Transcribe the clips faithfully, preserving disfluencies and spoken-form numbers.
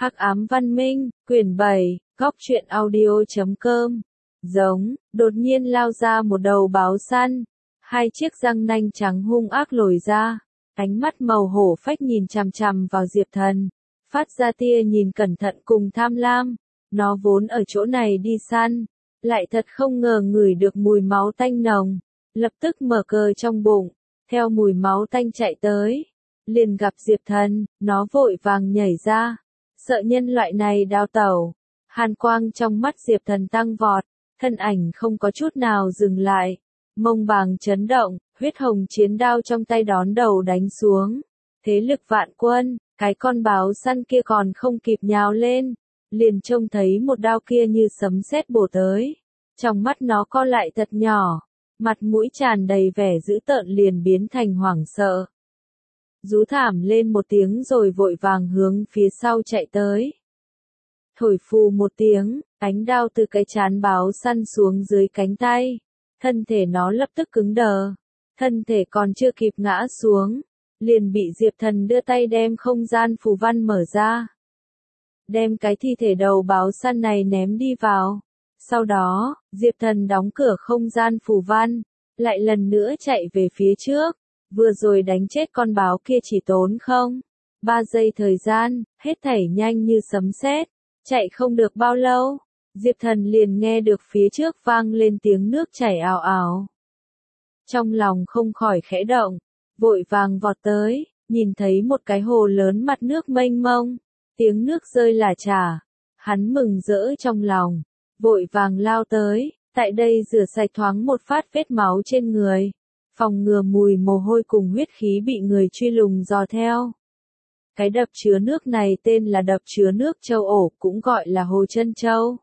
Hắc ám văn minh, quyển bảy, góc truyện audio chấm com. Giống, đột nhiên lao ra một đầu báo săn. Hai chiếc răng nanh trắng hung ác lồi ra. Ánh mắt màu hổ phách nhìn chằm chằm vào Diệp Thần. Phát ra tia nhìn cẩn thận cùng tham lam. Nó vốn ở chỗ này đi săn. Lại thật không ngờ ngửi được mùi máu tanh nồng. Lập tức mở cờ trong bụng. Theo mùi máu tanh chạy tới. Liền gặp Diệp Thần, nó vội vàng nhảy ra. Sợ nhân loại này đào tẩu. Hàn quang trong mắt Diệp Thần tăng vọt. Thân ảnh không có chút nào dừng lại. Mông bàng chấn động, huyết hồng chiến đao trong tay đón đầu đánh xuống. Thế lực vạn quân, cái con báo săn kia còn không kịp nhào lên. Liền trông thấy một đao kia như sấm sét bổ tới. Trong mắt nó co lại thật nhỏ. Mặt mũi tràn đầy vẻ dữ tợn liền biến thành hoảng sợ. Rú thảm lên một tiếng rồi vội vàng hướng phía sau chạy tới. Thổi phù một tiếng, ánh đao từ cái trán báo săn xuống dưới cánh tay. Thân thể nó lập tức cứng đờ. Thân thể còn chưa kịp ngã xuống. Liền bị Diệp Thần đưa tay đem không gian phù văn mở ra. Đem cái thi thể đầu báo săn này ném đi vào. Sau đó, Diệp Thần đóng cửa không gian phù văn. Lại lần nữa chạy về phía trước. Vừa rồi đánh chết con báo kia chỉ tốn không? Ba giây thời gian, hết thảy nhanh như sấm sét. Chạy không được bao lâu, Diệp Thần liền nghe được phía trước vang lên tiếng nước chảy ào ào. Trong lòng không khỏi khẽ động, vội vàng vọt tới, nhìn thấy một cái hồ lớn mặt nước mênh mông, tiếng nước rơi lả chả. Hắn mừng rỡ trong lòng, vội vàng lao tới, tại đây rửa sạch thoáng một phát vết máu trên người. Phòng ngừa mùi mồ hôi cùng huyết khí bị người truy lùng dò theo. Cái đập chứa nước này tên là đập chứa nước Châu Ổ, cũng gọi là Hồ Trân Châu.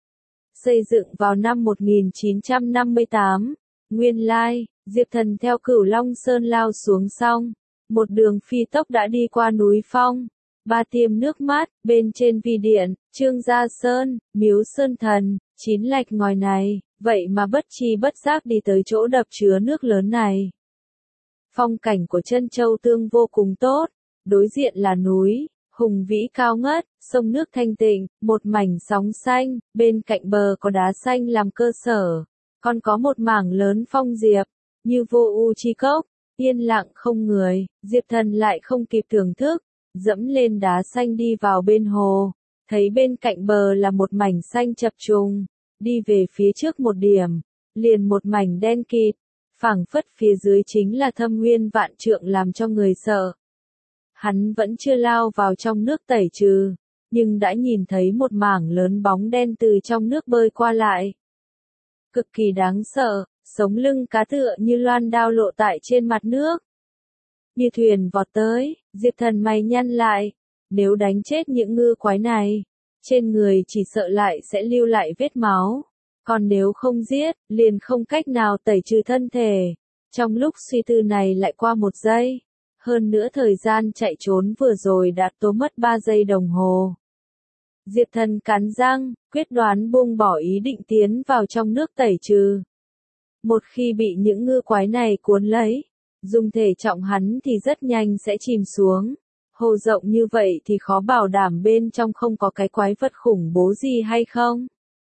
Xây dựng vào năm một nghìn chín trăm năm mươi tám, nguyên lai, Diệp Thần theo Cửu Long Sơn lao xuống xong, một đường phi tốc đã đi qua núi Phong, Ba Tiêm nước mát, bên trên Vi Điện, Trương Gia Sơn, Miếu Sơn Thần, Chín Lạch Ngòi này. Vậy mà bất chi bất giác đi tới chỗ đập chứa nước lớn này. Phong cảnh của Trân Châu Tương vô cùng tốt, đối diện là núi, hùng vĩ cao ngất, sông nước thanh tịnh, một mảnh sóng xanh, bên cạnh bờ có đá xanh làm cơ sở, còn có một mảng lớn phong diệp, như vô u chi cốc, yên lặng không người. Diệp Thần lại không kịp thưởng thức, dẫm lên đá xanh đi vào bên hồ, thấy bên cạnh bờ là một mảnh xanh chập trùng. Đi về phía trước một điểm, liền một mảnh đen kịt, phảng phất phía dưới chính là thâm nguyên vạn trượng làm cho người sợ. Hắn vẫn chưa lao vào trong nước tẩy trừ, nhưng đã nhìn thấy một mảng lớn bóng đen từ trong nước bơi qua lại. Cực kỳ đáng sợ, sống lưng cá tựa như loan đao lộ tại trên mặt nước. Như thuyền vọt tới, Diệp Thần mày nhăn lại, nếu đánh chết những ngư quái này, trên người chỉ sợ lại sẽ lưu lại vết máu, còn nếu không giết, liền không cách nào tẩy trừ thân thể. Trong lúc suy tư này lại qua một giây, hơn nữa thời gian chạy trốn vừa rồi đã tốn mất ba giây đồng hồ. Diệp Thần cắn răng, quyết đoán buông bỏ ý định tiến vào trong nước tẩy trừ. Một khi bị những ngư quái này cuốn lấy, dùng thể trọng hắn thì rất nhanh sẽ chìm xuống. Hồ rộng như vậy thì khó bảo đảm bên trong không có cái quái vật khủng bố gì hay không.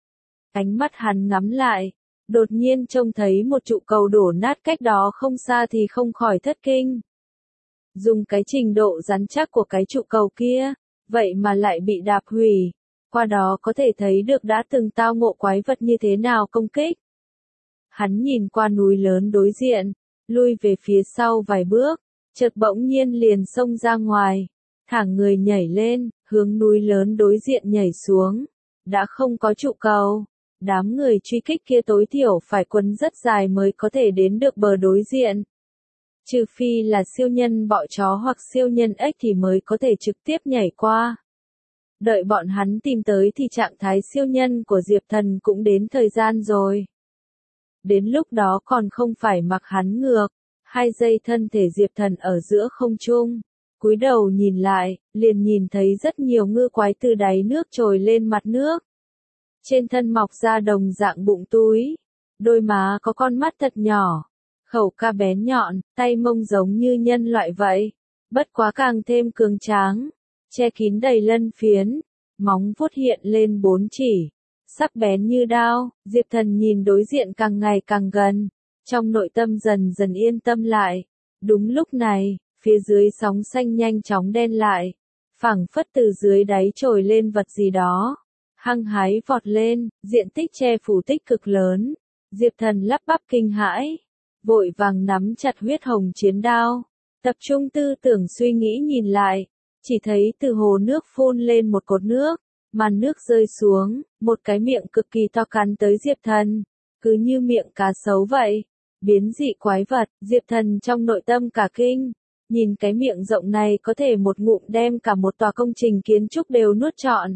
Ánh mắt hắn ngắm lại, đột nhiên trông thấy một trụ cầu đổ nát cách đó không xa thì không khỏi thất kinh. Dùng cái trình độ rắn chắc của cái trụ cầu kia, vậy mà lại bị đạp hủy, qua đó có thể thấy được đã từng tao ngộ quái vật như thế nào công kích. Hắn nhìn qua núi lớn đối diện, lui về phía sau vài bước. Chợt bỗng nhiên liền xông ra ngoài, thẳng người nhảy lên, hướng núi lớn đối diện nhảy xuống. Đã không có trụ cầu, đám người truy kích kia tối thiểu phải quấn rất dài mới có thể đến được bờ đối diện. Trừ phi là siêu nhân bọ chó hoặc siêu nhân ếch thì mới có thể trực tiếp nhảy qua. Đợi bọn hắn tìm tới thì trạng thái siêu nhân của Diệp Thần cũng đến thời gian rồi. Đến lúc đó còn không phải mặc hắn ngược. Hai giây thân thể Diệp Thần ở giữa không trung, cúi đầu nhìn lại, liền nhìn thấy rất nhiều ngư quái từ đáy nước trồi lên mặt nước. Trên thân mọc ra đồng dạng bụng túi, đôi má có con mắt thật nhỏ, khẩu ca bén nhọn, tay mông giống như nhân loại vậy, bất quá càng thêm cường tráng. che kín đầy lân phiến, móng vuốt hiện lên bốn chỉ, sắc bén như đao. Diệp Thần nhìn đối diện càng ngày càng gần, trong nội tâm dần dần yên tâm lại. Đúng lúc này, phía dưới sóng xanh nhanh chóng đen lại, phảng phất từ dưới đáy trồi lên vật gì đó, hăng hái vọt lên, diện tích che phủ tích cực lớn. Diệp Thần lắp bắp kinh hãi, vội vàng nắm chặt huyết hồng chiến đao, tập trung tư tưởng suy nghĩ nhìn lại, chỉ thấy từ hồ nước phun lên một cột nước, màn nước rơi xuống, một cái miệng cực kỳ to cắn tới Diệp Thần, cứ như miệng cá sấu vậy, biến dị quái vật. Diệp Thần trong nội tâm cả kinh, nhìn cái miệng rộng này có thể một ngụm đem cả một tòa công trình kiến trúc đều nuốt trọn.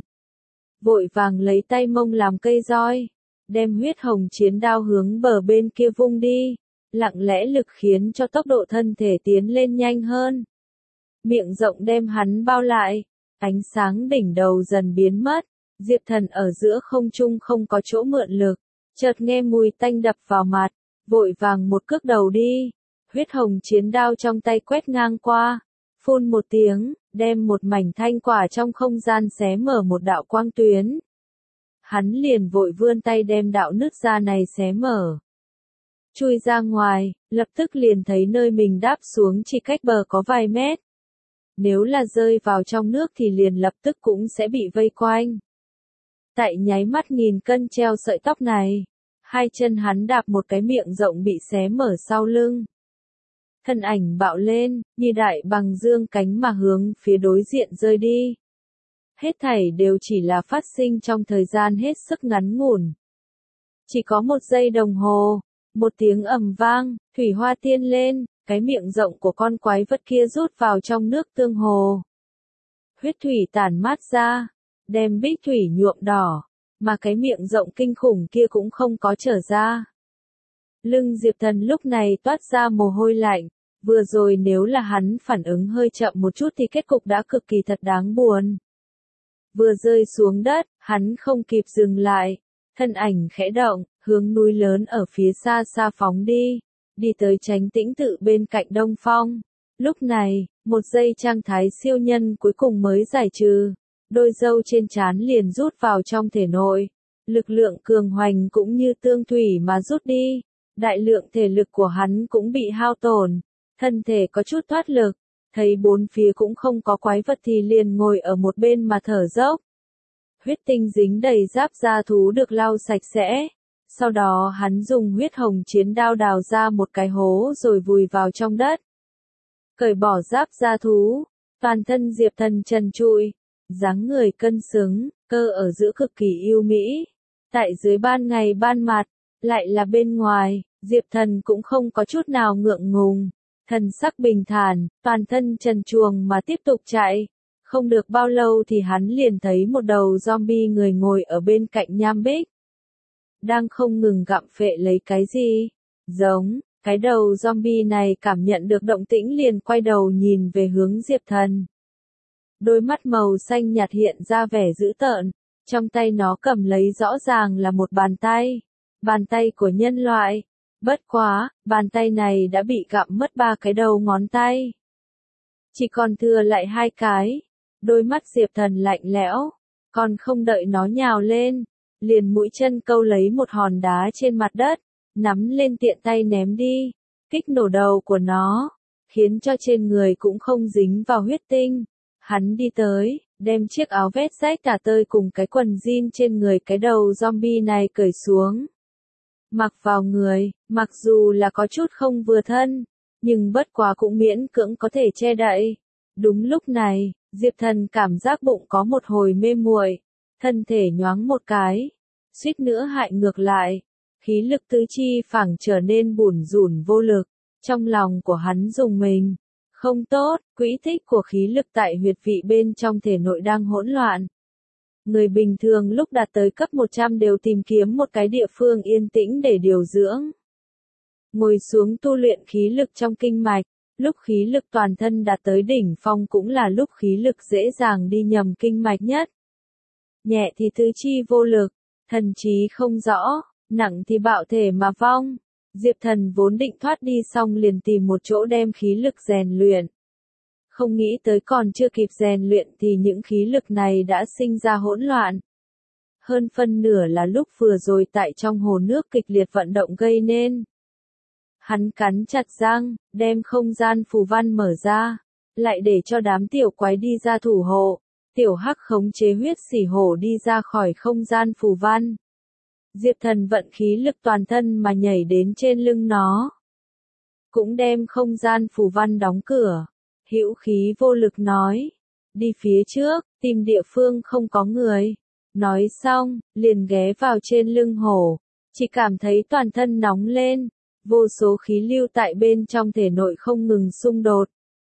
Vội vàng lấy tay mông làm cây roi, đem huyết hồng chiến đao hướng bờ bên kia vung đi, lặng lẽ lực khiến cho tốc độ thân thể tiến lên nhanh hơn. Miệng rộng đem hắn bao lại, ánh sáng đỉnh đầu dần biến mất, Diệp Thần ở giữa không trung không có chỗ mượn lực, chợt nghe mùi tanh đập vào mặt, vội vàng một cước đầu đi, huyết hồng chiến đao trong tay quét ngang qua, phun một tiếng, đem một mảnh thanh quả trong không gian xé mở một đạo quang tuyến. Hắn liền vội vươn tay đem đạo nứt ra này xé mở, chui ra ngoài, lập tức liền thấy nơi mình đáp xuống chỉ cách bờ có vài mét. Nếu là rơi vào trong nước thì liền lập tức cũng sẽ bị vây quanh. Tại nháy mắt nghìn cân treo sợi tóc này, hai chân hắn đạp một cái miệng rộng bị xé mở sau lưng. Thân ảnh bạo lên, như đại bằng dương cánh mà hướng phía đối diện rơi đi. Hết thảy đều chỉ là phát sinh trong thời gian hết sức ngắn ngủn. Chỉ có một giây đồng hồ, một tiếng ầm vang, thủy hoa tiên lên, cái miệng rộng của con quái vật kia rút vào trong nước tương hồ. Huyết thủy tản mát ra, đem bích thủy nhuộm đỏ, mà cái miệng rộng kinh khủng kia cũng không có trở ra. Lưng Diệp Thần lúc này toát ra mồ hôi lạnh, vừa rồi nếu là hắn phản ứng hơi chậm một chút thì kết cục đã cực kỳ thật đáng buồn. Vừa rơi xuống đất, hắn không kịp dừng lại, thân ảnh khẽ động, hướng núi lớn ở phía xa xa phóng đi, đi tới Chánh Tĩnh Tự bên cạnh Đông Phong. Lúc này, một giây trạng thái siêu nhân cuối cùng mới giải trừ, đôi râu trên trán liền rút vào trong thể nội, lực lượng cường hoành cũng như tương thủy mà rút đi, đại lượng thể lực của hắn cũng bị hao tổn, thân thể có chút thoát lực, thấy bốn phía cũng không có quái vật thì liền ngồi ở một bên mà thở dốc. Huyết tinh dính đầy giáp da thú được lau sạch sẽ, sau đó hắn dùng huyết hồng chiến đao đào ra một cái hố rồi vùi vào trong đất. Cởi bỏ giáp da thú, toàn thân Diệp Thần trần trụi, dáng người cân xứng, cơ ở giữa cực kỳ yêu mỹ. Tại dưới ban ngày ban mặt, lại là bên ngoài, Diệp Thần cũng không có chút nào ngượng ngùng, thần sắc bình thản, toàn thân trần truồng mà tiếp tục chạy. Không được bao lâu thì hắn liền thấy một đầu zombie người ngồi ở bên cạnh nham bích, đang không ngừng gặm phệ lấy cái gì. Giống, cái đầu zombie này cảm nhận được động tĩnh liền quay đầu nhìn về hướng Diệp Thần. Đôi mắt màu xanh nhạt hiện ra vẻ dữ tợn, trong tay nó cầm lấy rõ ràng là một bàn tay, bàn tay của nhân loại. Bất quá, bàn tay này đã bị gặm mất ba cái đầu ngón tay, chỉ còn thừa lại hai cái. Đôi mắt Diệp Thần lạnh lẽo, còn không đợi nó nhào lên, liền mũi chân câu lấy một hòn đá trên mặt đất, nắm lên tiện tay ném đi, kích nổ đầu của nó, khiến cho trên người cũng không dính vào huyết tinh. Hắn đi tới, đem chiếc áo vest rách tả tơi cùng cái quần jean trên người cái đầu zombie này cởi xuống, mặc vào người, mặc dù là có chút không vừa thân, nhưng bất quá cũng miễn cưỡng có thể che đậy. Đúng lúc này, Diệp Thần cảm giác bụng có một hồi mê muội, thân thể nhoáng một cái, suýt nữa hại ngược lại, khí lực tứ chi phảng trở nên bủn rủn vô lực, trong lòng của hắn rùng mình. Không tốt, quỹ tích của khí lực tại huyệt vị bên trong thể nội đang hỗn loạn. Người bình thường lúc đạt tới cấp một trăm đều tìm kiếm một cái địa phương yên tĩnh để điều dưỡng, ngồi xuống tu luyện khí lực trong kinh mạch. Lúc khí lực toàn thân đạt tới đỉnh phong cũng là lúc khí lực dễ dàng đi nhầm kinh mạch nhất. Nhẹ thì tứ chi vô lực, thần trí không rõ, nặng thì bạo thể mà vong. Diệp Thần vốn định thoát đi xong liền tìm một chỗ đem khí lực rèn luyện. Không nghĩ tới còn chưa kịp rèn luyện thì những khí lực này đã sinh ra hỗn loạn. Hơn phân nửa là lúc vừa rồi tại trong hồ nước kịch liệt vận động gây nên. Hắn cắn chặt răng, đem không gian phù văn mở ra, lại để cho đám tiểu quái đi ra thủ hộ. Tiểu Hắc khống chế huyết xỉ hổ đi ra khỏi không gian phù văn. Diệp Thần vận khí lực toàn thân mà nhảy đến trên lưng nó. Cũng đem không gian phù văn đóng cửa. Hữu khí vô lực nói. Đi phía trước, tìm địa phương không có người. Nói xong, liền ghé vào trên lưng hổ. Chỉ cảm thấy toàn thân nóng lên. Vô số khí lưu tại bên trong thể nội không ngừng xung đột.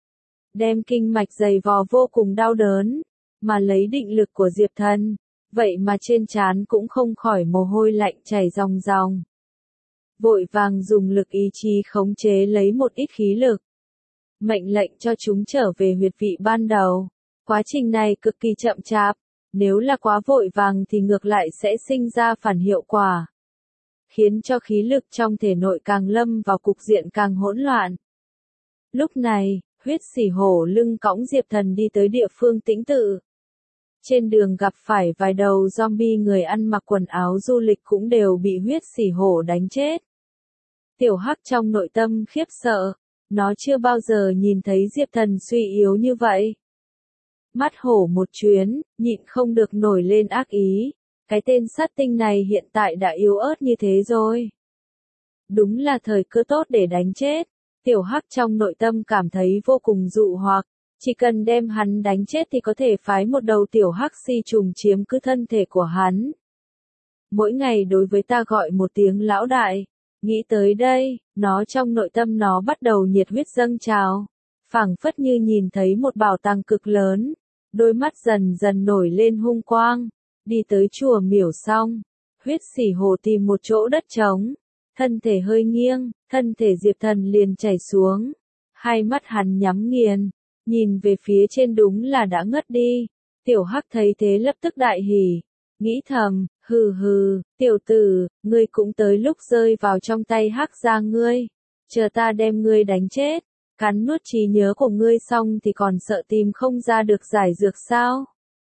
Đem kinh mạch dày vò vô cùng đau đớn. Mà lấy định lực của Diệp Thần. Vậy mà trên trán cũng không khỏi mồ hôi lạnh chảy ròng ròng. Vội vàng dùng lực ý chí khống chế lấy một ít khí lực. Mệnh lệnh cho chúng trở về huyệt vị ban đầu. Quá trình này cực kỳ chậm chạp. Nếu là quá vội vàng thì ngược lại sẽ sinh ra phản hiệu quả. Khiến cho khí lực trong thể nội càng lâm vào cục diện càng hỗn loạn. Lúc này, huyết xỉ hổ lưng cõng Diệp Thần đi tới địa phương tĩnh tự. Trên đường gặp phải vài đầu zombie người ăn mặc quần áo du lịch cũng đều bị huyết xỉ hổ đánh chết. Tiểu Hắc trong nội tâm khiếp sợ, nó chưa bao giờ nhìn thấy Diệp Thần suy yếu như vậy. Mắt hổ một chuyến, nhịn không được nổi lên ác ý, cái tên sát tinh này hiện tại đã yếu ớt như thế rồi. Đúng là thời cơ tốt để đánh chết, Tiểu Hắc trong nội tâm cảm thấy vô cùng dụ hoặc. Chỉ cần đem hắn đánh chết thì có thể phái một đầu tiểu hắc si trùng chiếm cứ thân thể của hắn. Mỗi ngày đối với ta gọi một tiếng lão đại. Nghĩ tới đây, nó trong nội tâm nó bắt đầu nhiệt huyết dâng trào. Phảng phất như nhìn thấy một bảo tàng cực lớn. Đôi mắt dần dần nổi lên hung quang. Đi tới chùa miểu xong. Huyết xỉ hồ tìm một chỗ đất trống. Thân thể hơi nghiêng, thân thể Diệp Thần liền chảy xuống. Hai mắt hắn nhắm nghiền. Nhìn về phía trên đúng là đã ngất đi. Tiểu Hắc thấy thế lập tức đại hỉ. Nghĩ thầm, hừ hừ, tiểu tử, ngươi cũng tới lúc rơi vào trong tay Hắc gia ngươi. Chờ ta đem ngươi đánh chết. Cắn nuốt trí nhớ của ngươi xong thì còn sợ tìm không ra được giải dược sao?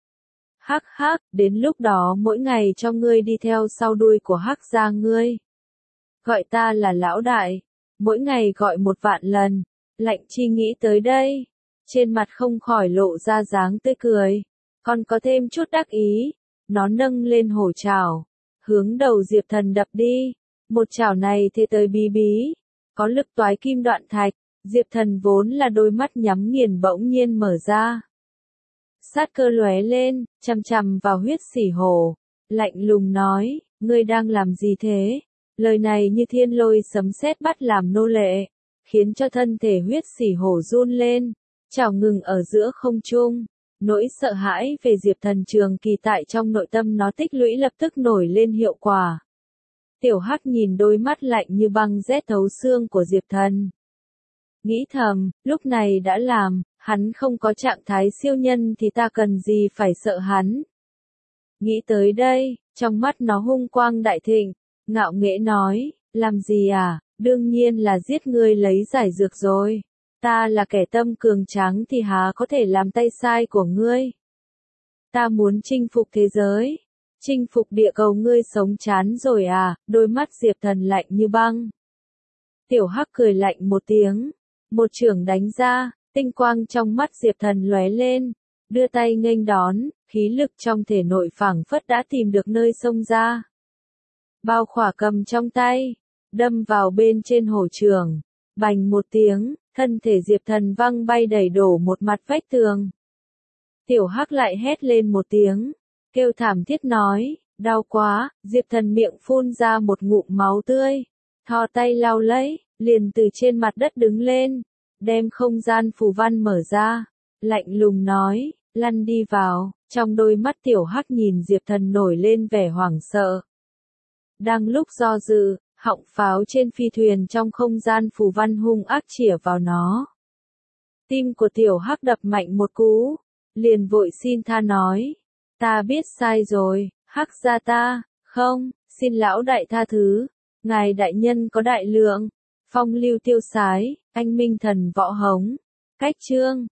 Hắc hắc, đến lúc đó mỗi ngày cho ngươi đi theo sau đuôi của Hắc gia ngươi. Gọi ta là lão đại. Mỗi ngày gọi một vạn lần. Lạnh chi nghĩ tới đây. Trên mặt không khỏi lộ ra dáng tươi cười. Còn có thêm chút đắc ý. Nó nâng lên hổ chảo. Hướng đầu Diệp Thần đập đi. Một chảo này thế tới bí bí. Có lực toái kim đoạn thạch. Diệp Thần vốn là đôi mắt nhắm nghiền bỗng nhiên mở ra. Sát cơ lóe lên, chằm chằm vào huyết xỉ hổ. Lạnh lùng nói, ngươi đang làm gì thế? Lời này như thiên lôi sấm sét bắt làm nô lệ. Khiến cho thân thể huyết xỉ hổ run lên. Chảo ngừng ở giữa không trung. Nỗi sợ hãi về Diệp Thần trường kỳ tại trong nội tâm nó tích lũy lập tức nổi lên hiệu quả. Tiểu Hắc nhìn đôi mắt lạnh như băng rét thấu xương của Diệp Thần. Nghĩ thầm, lúc này đã làm, hắn không có trạng thái siêu nhân thì ta cần gì phải sợ hắn. Nghĩ tới đây, trong mắt nó hung quang đại thịnh, ngạo nghễ nói, làm gì à, đương nhiên là giết ngươi lấy giải dược rồi. Ta là kẻ tâm cường tráng thì há có thể làm tay sai của ngươi. Ta muốn chinh phục thế giới. Chinh phục địa cầu ngươi sống chán rồi à, đôi mắt Diệp Thần lạnh như băng. Tiểu Hắc cười lạnh một tiếng. Một chưởng đánh ra, tinh quang trong mắt Diệp Thần lóe lên. Đưa tay nghênh đón, khí lực trong thể nội phảng phất đã tìm được nơi xông ra. Bao khỏa cầm trong tay, đâm vào bên trên hổ chưởng. Bành một tiếng, thân thể Diệp Thần văng bay đẩy đổ một mặt vách tường. Tiểu Hắc lại hét lên một tiếng, kêu thảm thiết nói, đau quá, Diệp Thần miệng phun ra một ngụm máu tươi, thò tay lau lấy, liền từ trên mặt đất đứng lên, đem không gian phù văn mở ra, lạnh lùng nói, lăn đi vào, trong đôi mắt Tiểu Hắc nhìn Diệp Thần nổi lên vẻ hoảng sợ. Đang lúc do dự, họng pháo trên phi thuyền trong không gian phù văn hung ác chĩa vào nó. Tim của Tiểu Hắc đập mạnh một cú, liền vội xin tha nói, ta biết sai rồi, Hắc gia ta, không, xin lão đại tha thứ, ngài đại nhân có đại lượng, phong lưu tiêu sái, anh minh thần võ hống, cách chương.